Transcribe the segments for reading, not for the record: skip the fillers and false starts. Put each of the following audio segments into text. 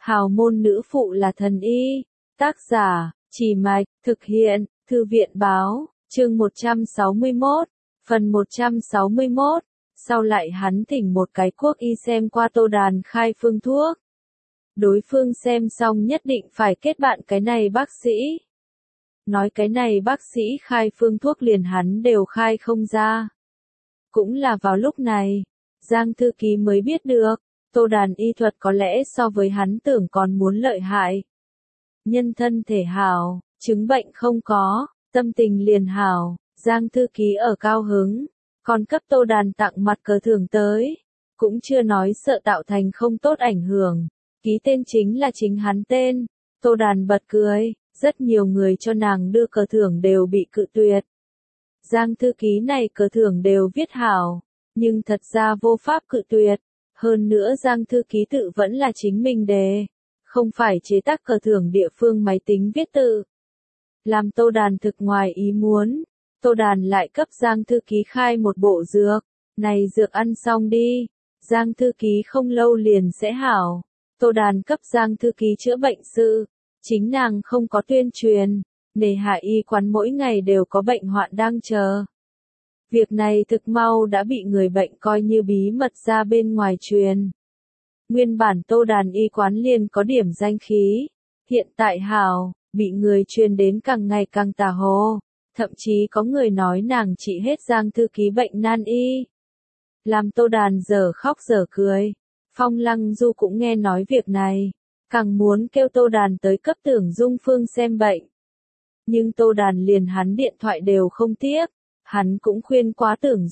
Hào môn nữ phụ là thần y. Tác giả, Trì Mạch, thực hiện, Thư viện báo, chương 161, phần 161. Sau lại hắn thỉnh một cái quốc y xem qua Tô Đàn khai phương thuốc. Đối phương xem xong nhất định phải kết bạn cái này bác sĩ. Nói cái này bác sĩ khai phương thuốc liền hắn đều khai không ra. Cũng là vào lúc này, Giang thư ký mới biết được, Tô Đàn y thuật có lẽ so với hắn tưởng còn muốn lợi hại. Nhân thân thể hảo, chứng bệnh không có, tâm tình liền hảo, Giang thư ký ở cao hứng, còn cấp Tô Đàn tặng mặt cờ thưởng tới, cũng chưa nói sợ tạo thành không tốt ảnh hưởng, ký tên chính là chính hắn tên. Tô Đàn bật cười, rất nhiều người cho nàng đưa cờ thưởng đều bị cự tuyệt. Giang thư ký này cờ thưởng đều viết hảo, nhưng thật ra vô pháp cự tuyệt. Hơn nữa Giang thư ký tự vẫn là chính mình đề, không phải chế tác cờ thưởng địa phương máy tính viết tự. Làm Tô Đàn thực ngoài ý muốn, Tô Đàn lại cấp Giang thư ký khai một bộ dược, này dược ăn xong đi, Giang thư ký không lâu liền sẽ hảo. Tô Đàn cấp Giang thư ký chữa bệnh sự, chính nàng không có tuyên truyền, nề hà y quán mỗi ngày đều có bệnh hoạn đang chờ. Việc này thực mau đã bị người bệnh coi như bí mật ra bên ngoài truyền. Nguyên bản Tô Đàn y quán liền có điểm danh khí, hiện tại hảo, bị người truyền đến càng ngày càng tà hồ, thậm chí có người nói nàng trị hết Giang thư ký bệnh nan y. Làm Tô Đàn dở khóc dở cười, Phong Lăng Du cũng nghe nói việc này, càng muốn kêu Tô Đàn tới cấp Tưởng Dung Phương xem bệnh. Nhưng Tô Đàn liền hắn điện thoại đều không tiếc. Hắn cũng khuyên quá Tưởng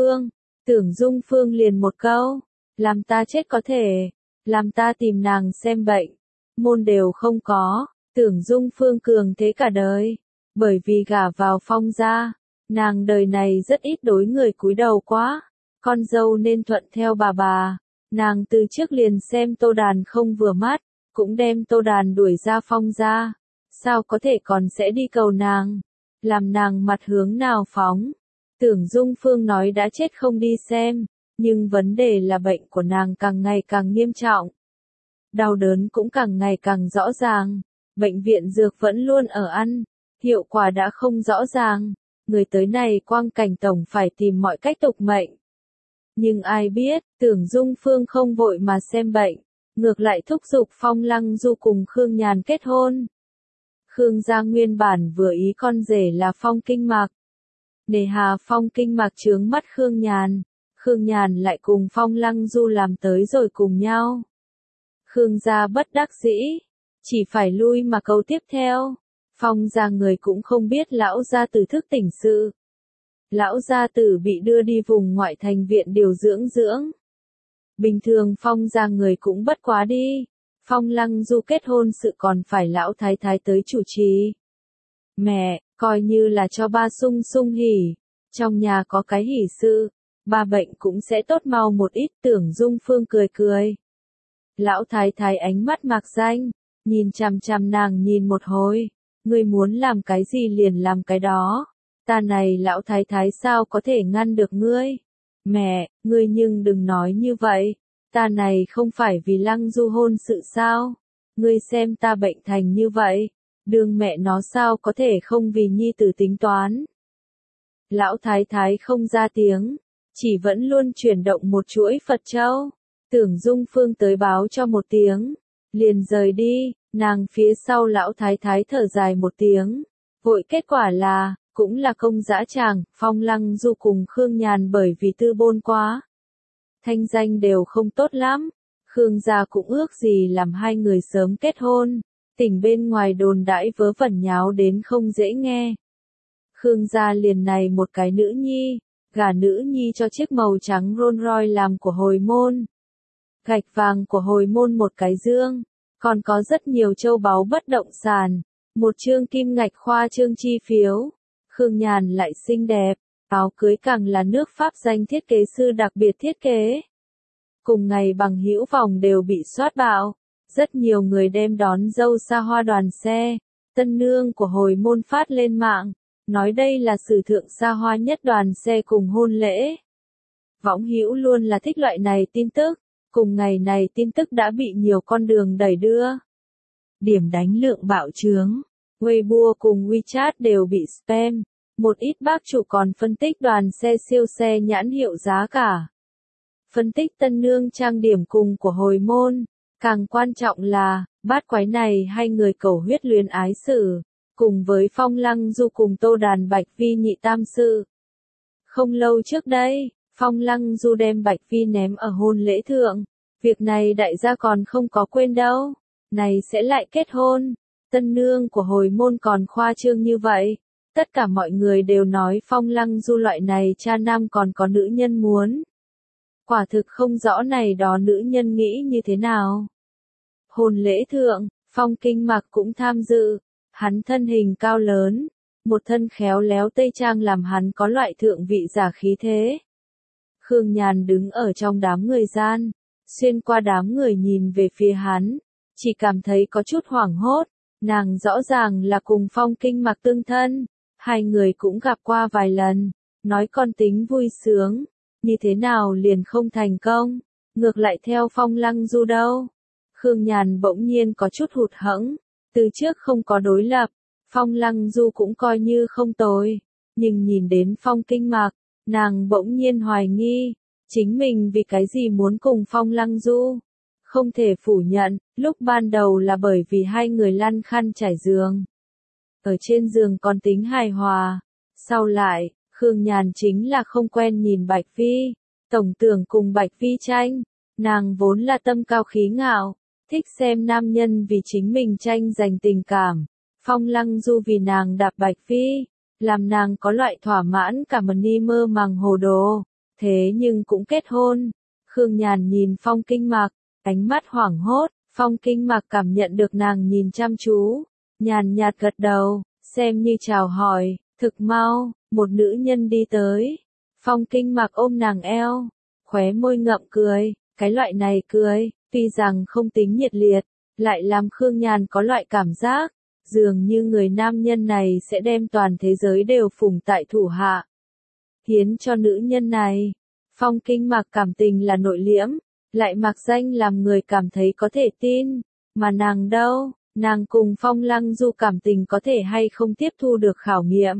Dung Phương liền một câu, làm ta chết có thể, làm ta tìm nàng xem bệnh, môn đều không có. Tưởng Dung Phương cường thế cả đời, bởi vì gả vào Phong gia, nàng đời này rất ít đối người cúi đầu quá, con dâu nên thuận theo bà, nàng từ trước liền xem Tô Đàn không vừa mắt, cũng đem Tô Đàn đuổi ra Phong gia, sao có thể còn sẽ đi cầu nàng. Làm nàng mặt hướng nào phóng. Tưởng Dung Phương nói đã chết không đi xem, nhưng vấn đề là bệnh của nàng càng ngày càng nghiêm trọng. Đau đớn cũng càng ngày càng rõ ràng, bệnh viện dược vẫn luôn ở ăn, hiệu quả đã không rõ ràng, người tới này quang cảnh tổng phải tìm mọi cách tục mệnh. Nhưng ai biết, Tưởng Dung Phương không vội mà xem bệnh, ngược lại thúc giục Phong Lăng Du cùng Khương Nhàn kết hôn. Khương gia nguyên bản vừa ý con rể là Phong Kinh Mạc. Nề hà Phong Kinh Mạc chướng mắt Khương Nhàn lại cùng Phong Lăng Du làm tới rồi cùng nhau. Khương gia bất đắc dĩ, chỉ phải lui mà câu tiếp theo. Phong gia người cũng không biết lão gia tử thức tỉnh sự. Lão gia tử bị đưa đi vùng ngoại thành viện điều dưỡng. Bình thường Phong gia người cũng bất quá đi. Phong Lăng Du kết hôn sự còn phải lão thái thái tới chủ trì. Mẹ, coi như là cho ba sung hỉ, trong nhà có cái hỉ sự, ba bệnh cũng sẽ tốt mau một ít. Tưởng Dung Phương cười. Lão thái thái ánh mắt mạc danh, nhìn chằm chằm nàng nhìn một hồi, ngươi muốn làm cái gì liền làm cái đó, ta này lão thái thái sao có thể ngăn được ngươi. Mẹ, ngươi nhưng đừng nói như vậy. Ta này không phải vì Lăng Du hôn sự sao? Ngươi xem ta bệnh thành như vậy, đương mẹ nó sao có thể không vì nhi tử tính toán. Lão thái thái không ra tiếng, chỉ vẫn luôn chuyển động một chuỗi Phật châu. Tưởng Dung Phương tới báo cho một tiếng, liền rời đi, nàng phía sau lão thái thái thở dài một tiếng. Vội kết quả là, cũng là công dã tràng, Phong Lăng Du cùng Khương Nhàn bởi vì tư bôn quá. Thanh danh đều không tốt lắm, Khương gia cũng ước gì làm hai người sớm kết hôn, tỉnh bên ngoài đồn đãi vớ vẩn nháo đến không dễ nghe. Khương gia liền này một cái nữ nhi, gả nữ nhi cho chiếc màu trắng Rolls Royce làm của hồi môn. Gạch vàng của hồi môn một cái dương, còn có rất nhiều châu báu bất động sản, một chương kim ngạch khoa trương chi phiếu. Khương Nhàn lại xinh đẹp, áo cưới càng là nước Pháp danh thiết kế sư đặc biệt thiết kế. Cùng ngày bằng hữu vòng đều bị soát bạo, rất nhiều người đem đón dâu xa hoa đoàn xe, tân nương của hồi môn phát lên mạng, nói đây là sử thượng xa hoa nhất đoàn xe cùng hôn lễ. Võng hữu luôn là thích loại này tin tức, Cùng ngày này tin tức đã bị nhiều con đường đẩy đưa. Điểm đánh lượng bạo chướng. Weibo cùng WeChat đều bị spam. Một ít bác chủ còn phân tích đoàn xe siêu xe nhãn hiệu giá cả. Phân tích tân nương trang điểm cùng của hồi môn. Càng quan trọng là, bát quái này hai người cầu huyết luyến ái sử. Cùng với Phong Lăng Du cùng Tô Đàn Bạch Vi nhị tam sự. Không lâu trước đây, Phong Lăng Du đem Bạch Vi ném ở hôn lễ thượng. Việc này đại gia còn không có quên đâu. Này sẽ lại kết hôn. Tân nương của hồi môn còn khoa trương như vậy. Tất cả mọi người đều nói Phong Lăng Du loại này cha nam còn có nữ nhân muốn. Quả thực không rõ này đó nữ nhân nghĩ như thế nào. Hôn lễ thượng, Phong Kinh Mạc cũng tham dự. Hắn thân hình cao lớn, một thân khéo léo tây trang làm hắn có loại thượng vị giả khí thế. Khương Nhàn đứng ở trong đám người gian, xuyên qua đám người nhìn về phía hắn, chỉ cảm thấy có chút hoảng hốt, nàng rõ ràng là cùng Phong Kinh Mạc tương thân, hai người cũng gặp qua vài lần, nói con tính vui sướng, như thế nào liền không thành công, ngược lại theo Phong Lăng Du đâu. Khương Nhàn bỗng nhiên có chút hụt hẫng. Từ trước không có đối lập, Phong Lăng Du cũng coi như không tồi, nhưng nhìn đến Phong Kinh Mạc, nàng bỗng nhiên hoài nghi, chính mình vì cái gì muốn cùng Phong Lăng Du. Không thể phủ nhận, lúc ban đầu là bởi vì hai người lăn khăn trải giường. Ở trên giường còn tính hài hòa, sau lại, Khương Nhàn chính là không quen nhìn Bạch Vi, tổng tưởng cùng Bạch Vi tranh, nàng vốn là tâm cao khí ngạo. Thích xem nam nhân vì chính mình tranh giành tình cảm. Phong Lăng Du vì nàng đạp Bạch Vi, làm nàng có loại thỏa mãn cả mani mơ màng hồ đồ. Thế nhưng cũng kết hôn. Khương Nhàn nhìn Phong Kinh Mạc, ánh mắt hoảng hốt. Phong Kinh Mạc cảm nhận được nàng nhìn chăm chú. Nhàn nhạt gật đầu, xem như chào hỏi. Thực mau, một nữ nhân đi tới. Phong Kinh Mạc ôm nàng eo, khóe môi ngậm cười. Cái loại này cười, tuy rằng không tính nhiệt liệt, lại làm Khương Nhàn có loại cảm giác, dường như người nam nhân này sẽ đem toàn thế giới đều phụng tại thủ hạ. Hiến cho nữ nhân này, Phong Kinh Mạc cảm tình là nội liễm, lại mặc danh làm người cảm thấy có thể tin, mà nàng đâu, nàng cùng Phong Lăng Du cảm tình có thể hay không tiếp thu được khảo nghiệm.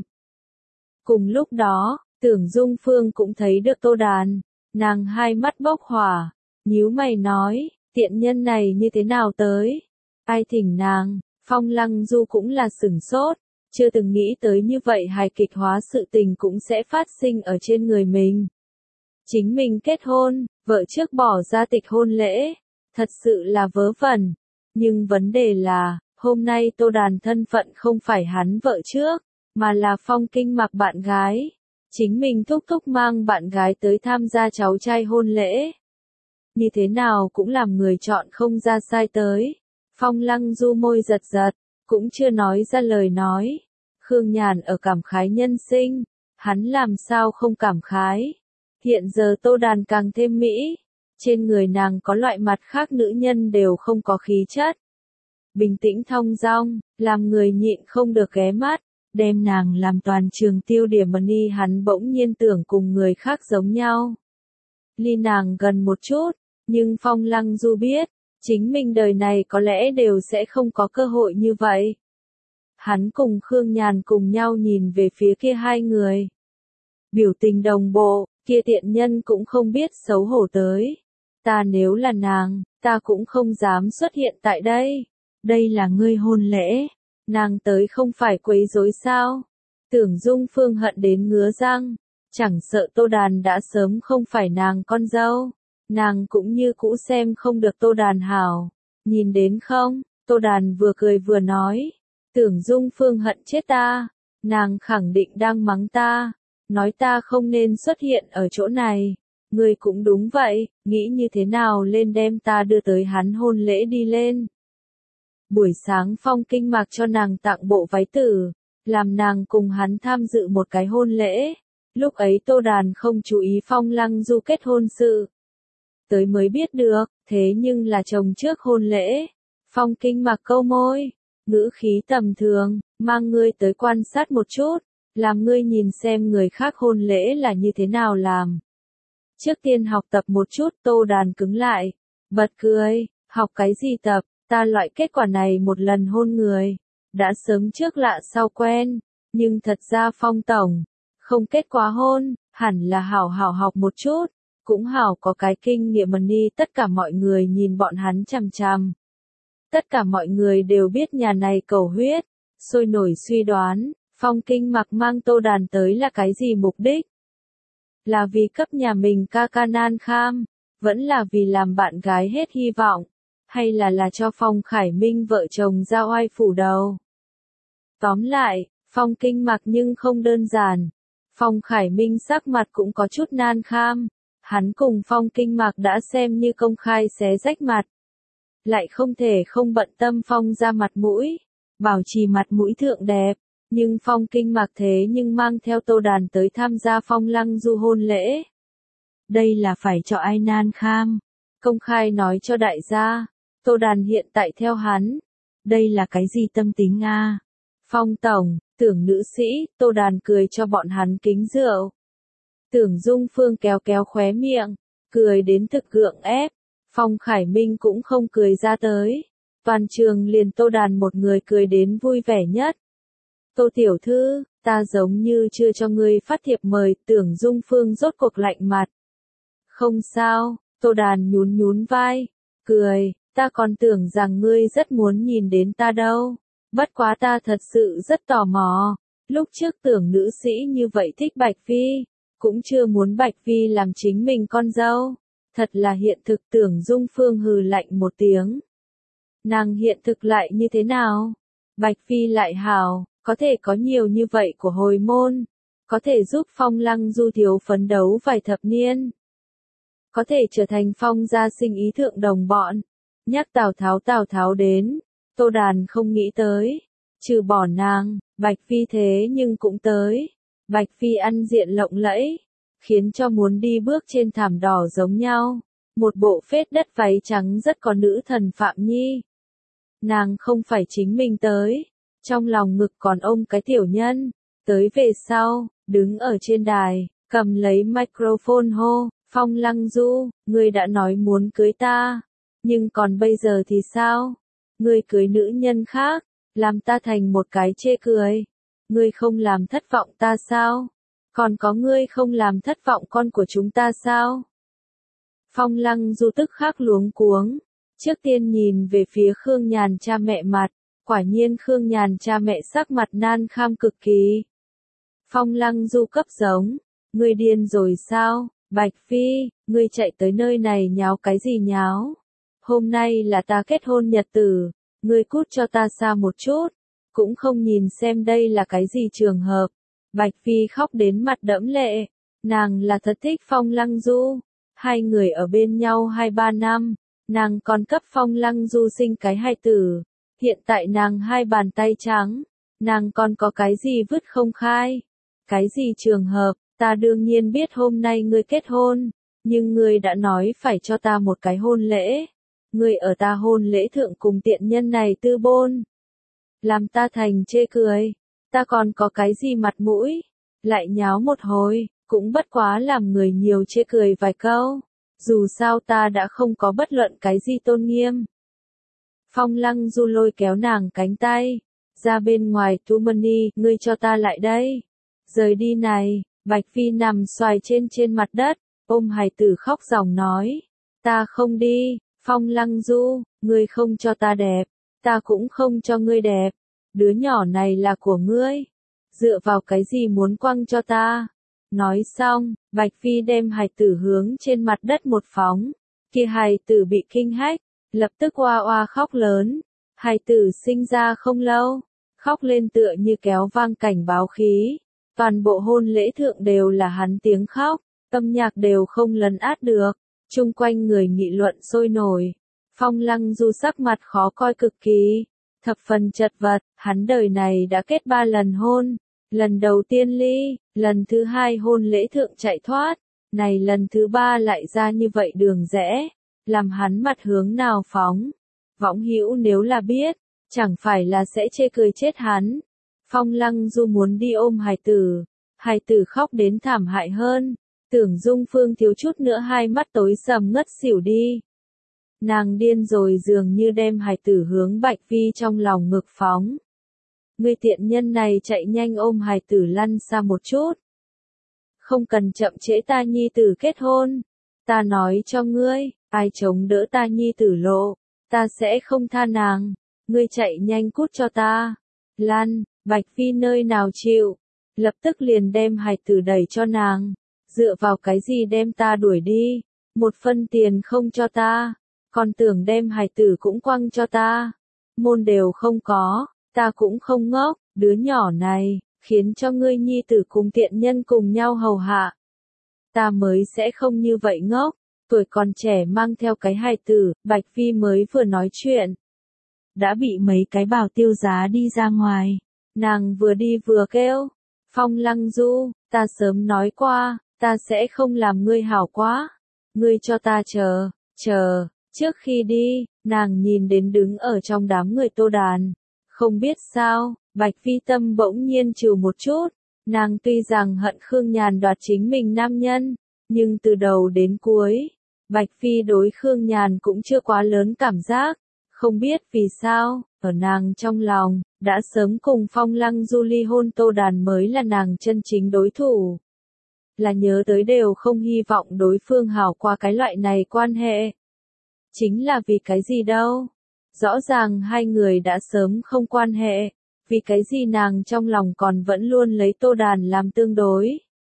Cùng lúc đó, Tưởng Dung Phương cũng thấy được Tô Đàn, nàng hai mắt bốc hỏa. Nhíu mày nói, tiện nhân này như thế nào tới? Ai thỉnh nàng? Phong Lăng Du cũng là sửng sốt, chưa từng nghĩ tới như vậy hài kịch hóa sự tình cũng sẽ phát sinh ở trên người mình. Chính mình kết hôn, vợ trước bỏ ra tịch hôn lễ, thật sự là vớ vẩn. Nhưng vấn đề là, hôm nay Tô Đàn thân phận không phải hắn vợ trước, mà là Phong Kinh Mạc bạn gái. Chính mình thúc thúc mang bạn gái tới tham gia cháu trai hôn lễ. Như thế nào cũng làm người chọn không ra sai tới. Phong Lăng Du môi giật giật, cũng chưa nói ra lời nói. Khương Nhàn ở cảm khái nhân sinh, hắn làm sao không cảm khái. Hiện giờ Tô Đàn càng thêm mỹ, trên người nàng có loại mặt khác nữ nhân đều không có khí chất. Bình tĩnh thong dong, làm người nhịn không được ghé mắt, đem nàng làm toàn trường tiêu điểm mani hắn bỗng nhiên tưởng cùng người khác giống nhau. Ly nàng gần một chút. Nhưng Phong Lăng Du biết, chính mình đời này có lẽ đều sẽ không có cơ hội như vậy. Hắn cùng Khương Nhàn cùng nhau nhìn về phía kia hai người. Biểu tình đồng bộ, kia tiện nhân cũng không biết xấu hổ tới. Ta nếu là nàng, ta cũng không dám xuất hiện tại đây. Đây là ngươi hôn lễ, nàng tới không phải quấy rối sao? Tưởng Dung Phương hận đến ngứa răng, chẳng sợ Tô Đàn đã sớm không phải nàng con dâu. Nàng cũng như cũ xem không được Tô Đàn hảo. Nhìn đến không, Tô Đàn vừa cười vừa nói. Tưởng Dung Phương hận chết ta. Nàng khẳng định đang mắng ta. Nói ta không nên xuất hiện ở chỗ này. Ngươi cũng đúng vậy, nghĩ như thế nào lên đem ta đưa tới hắn hôn lễ đi lên. Buổi sáng Phong Kinh Mạc cho nàng tặng bộ váy tử. Làm nàng cùng hắn tham dự một cái hôn lễ. Lúc ấy Tô Đàn không chú ý Phong Lăng Du kết hôn sự. Tới mới biết được, thế nhưng là chồng trước hôn lễ. Phong Kinh Mạc câu môi, ngữ khí tầm thường, mang ngươi tới quan sát một chút, làm ngươi nhìn xem người khác hôn lễ là như thế nào làm. Trước tiên học tập một chút, Tô Đàn cứng lại, Bật cười, học cái gì tập, ta loại kết quả này một lần hôn người. Đã sớm trước lạ sau quen, nhưng thật ra Phong tổng, không kết quả hôn, hẳn là hảo hảo học một chút, cũng hảo có cái kinh nghiệm money. Tất cả mọi người nhìn bọn hắn chằm chằm. Tất cả mọi người đều biết nhà này cầu huyết, sôi nổi suy đoán, Phong Kinh Mặc mang Tô Đàn tới là cái gì mục đích? Là vì cấp nhà mình ca ca nan kham, vẫn là vì làm bạn gái hết hy vọng, hay là cho Phong Khải Minh vợ chồng ra oai phủ đầu? Tóm lại, Phong Kinh Mặc nhưng không đơn giản. Phong Khải Minh sắc mặt cũng có chút nan kham, hắn cùng Phong Kinh Mặc đã xem như công khai xé rách mặt. Lại không thể không bận tâm Phong ra mặt mũi, bảo trì mặt mũi thượng đẹp, nhưng Phong Kinh Mặc thế nhưng mang theo Tô Đàn tới tham gia Phong Lăng Du hôn lễ. Đây là phải cho ai nan kham, công khai nói cho đại gia, Tô Đàn hiện tại theo hắn. Đây là cái gì tâm tính a? Phong tổng, Tưởng nữ sĩ, Tô Đàn cười cho bọn hắn kính rượu. Tưởng Dung Phương kéo kéo khóe miệng, cười đến thực gượng ép. Phong Khải Minh cũng không cười ra tới. Toàn trường liền Tô Đàn một người cười đến vui vẻ nhất. Tô tiểu thư, ta giống như chưa cho ngươi phát thiệp mời. Tưởng Dung Phương rốt cuộc lạnh mặt. Không sao, Tô Đàn nhún nhún vai, cười, ta còn tưởng rằng ngươi rất muốn nhìn đến ta đâu. Bất quá ta thật sự rất tò mò. Lúc trước Tưởng nữ sĩ như vậy thích Bạch Phi, cũng chưa muốn Bạch Phi làm chính mình con dâu. Thật là hiện thực. Tưởng Dung Phương hừ lạnh một tiếng. Nàng hiện thực lại như thế nào? Bạch Phi lại hào, có thể có nhiều như vậy của hồi môn, có thể giúp Phong Lăng Du thiếu phấn đấu vài thập niên, có thể trở thành Phong gia sinh ý thượng đồng bọn. Nhắc Tào Tháo đến, Tô Đàn không nghĩ tới, trừ bỏ nàng, Bạch Phi thế nhưng cũng tới. Bạch Phi ăn diện lộng lẫy, khiến cho muốn đi bước trên thảm đỏ giống nhau. Một bộ phết đất váy trắng rất có nữ thần Phạm Nhi. Nàng không phải chính mình tới, trong lòng ngực còn ôm cái tiểu nhân. Tới về sau, đứng ở trên đài, cầm lấy microphone hô, Phong Lăng Du, ngươi đã nói muốn cưới ta, nhưng còn bây giờ thì sao? Ngươi cưới nữ nhân khác, làm ta thành một cái chê cười. Ngươi không làm thất vọng ta sao? Còn có ngươi không làm thất vọng con của chúng ta sao? Phong Lăng Du tức khắc luống cuống, trước tiên nhìn về phía Khương Nhàn cha mẹ mặt, quả nhiên Khương Nhàn cha mẹ sắc mặt nan kham cực kỳ. Phong Lăng Du cấp giống, ngươi điên rồi sao? Bạch Phi, ngươi chạy tới nơi này nháo cái gì nháo? Hôm nay là ta kết hôn nhật tử, ngươi cút cho ta xa một chút, cũng không nhìn xem đây là cái gì trường hợp. Bạch Phi khóc đến mặt đẫm lệ, nàng là thật thích Phong Lăng Du, hai người ở bên nhau 2-3 năm, nàng còn cấp Phong Lăng Du sinh cái hài tử, hiện tại nàng hai bàn tay trắng, nàng còn có cái gì vứt không khai, cái gì trường hợp. Ta đương nhiên biết hôm nay ngươi kết hôn, nhưng ngươi đã nói phải cho ta một cái hôn lễ. Ngươi ở ta hôn lễ thượng cùng tiện nhân này tư bôn. Làm ta thành chê cười, ta còn có cái gì mặt mũi, lại nháo một hồi, cũng bất quá làm người nhiều chê cười vài câu. Dù sao ta đã không có bất luận cái gì tôn nghiêm. Phong Lăng Du lôi kéo nàng cánh tay, ra bên ngoài Tu Mani, ngươi cho ta lại đây. Rời đi này. Bạch Phi nằm xoài trên mặt đất, ôm hài tử khóc ròng nói, ta không đi. Phong Lăng Du, ngươi không cho ta đẹp, ta cũng không cho ngươi đẹp, đứa nhỏ này là của ngươi, dựa vào cái gì muốn quăng cho ta? Nói xong, Bạch Phi đem hài tử hướng trên mặt đất một phóng, kia hài tử bị kinh hách, lập tức oa oa khóc lớn. Hài tử sinh ra không lâu, khóc lên tựa như kéo vang cảnh báo khí. Toàn bộ hôn lễ thượng đều là hắn tiếng khóc, âm nhạc đều không lấn át được, chung quanh người nghị luận sôi nổi. Phong Lăng Du sắc mặt khó coi cực kỳ, thập phần chật vật, hắn đời này đã kết 3 lần hôn, lần đầu tiên ly, lần thứ 2 hôn lễ thượng chạy thoát, này lần thứ 3 lại ra như vậy đường rẽ, làm hắn mặt hướng nào phóng. Võng hữu nếu là biết, chẳng phải là sẽ chê cười chết hắn. Phong Lăng Du muốn đi ôm hài tử khóc đến thảm hại hơn, Tưởng Dung Phương thiếu chút nữa hai mắt tối sầm ngất xỉu đi. Nàng điên rồi dường như đem hài tử hướng Bạch Vi trong lòng ngực phóng. Ngươi tiện nhân này chạy nhanh ôm hài tử lăn xa một chút. Không cần chậm trễ ta nhi tử kết hôn. Ta nói cho ngươi, ai chống đỡ ta nhi tử lộ, ta sẽ không tha nàng. Ngươi chạy nhanh cút cho ta. Lăn, Bạch Vi nơi nào chịu. Lập tức liền đem hài tử đẩy cho nàng. Dựa vào cái gì đem ta đuổi đi. Một phân tiền không cho ta. Còn tưởng đem hài tử cũng quăng cho ta. Môn đều không có, ta cũng không ngốc, đứa nhỏ này, khiến cho ngươi nhi tử cùng tiện nhân cùng nhau hầu hạ. Ta mới sẽ không như vậy ngốc, tuổi còn trẻ mang theo cái hài tử, Bạch Vi mới vừa nói chuyện. Đã bị mấy cái bảo tiêu giá đi ra ngoài, nàng vừa đi vừa kêu, Phong Lăng Du, ta sớm nói qua, ta sẽ không làm ngươi hảo quá, ngươi cho ta chờ. Trước khi đi, nàng nhìn đến đứng ở trong đám người Tô Đàn. Không biết sao, Bạch Vi tâm bỗng nhiên trừ một chút. Nàng tuy rằng hận Khương Nhàn đoạt chính mình nam nhân, nhưng từ đầu đến cuối, Bạch Vi đối Khương Nhàn cũng chưa quá lớn cảm giác. Không biết vì sao, ở nàng trong lòng, đã sớm cùng Phong Lăng Du ly hôn Tô Đàn mới là nàng chân chính đối thủ. Là nhớ tới đều không hy vọng đối phương hảo qua cái loại này quan hệ. Chính là vì cái gì đâu? Rõ ràng hai người đã sớm không quan hệ, vì cái gì nàng trong lòng còn vẫn luôn lấy Tô Đàn làm tương đối?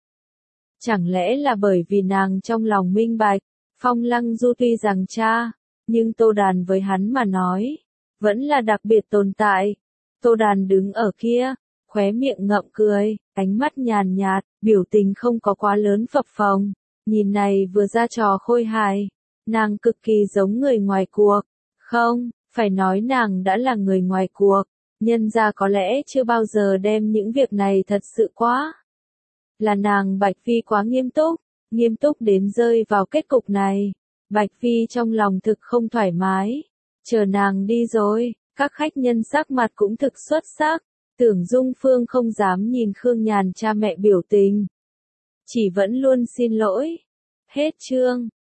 Chẳng lẽ là bởi vì nàng trong lòng minh bạch, Phong Lăng Du tuy rằng cha, nhưng Tô Đàn với hắn mà nói, vẫn là đặc biệt tồn tại. Tô Đàn đứng ở kia, khóe miệng ngậm cười, ánh mắt nhàn nhạt, biểu tình không có quá lớn phập phồng, nhìn này vừa ra trò khôi hài. Nàng cực kỳ giống người ngoài cuộc. Không, phải nói nàng đã là người ngoài cuộc. Nhân ra có lẽ chưa bao giờ đem những việc này thật sự quá. Là nàng Bạch Vi quá nghiêm túc đến rơi vào kết cục này. Bạch Vi trong lòng thực không thoải mái. Chờ nàng đi rồi, các khách nhân sắc mặt cũng thực xuất sắc. Tưởng Dung Phương không dám nhìn Khương Nhàn cha mẹ biểu tình. Chỉ vẫn luôn xin lỗi. Hết chương.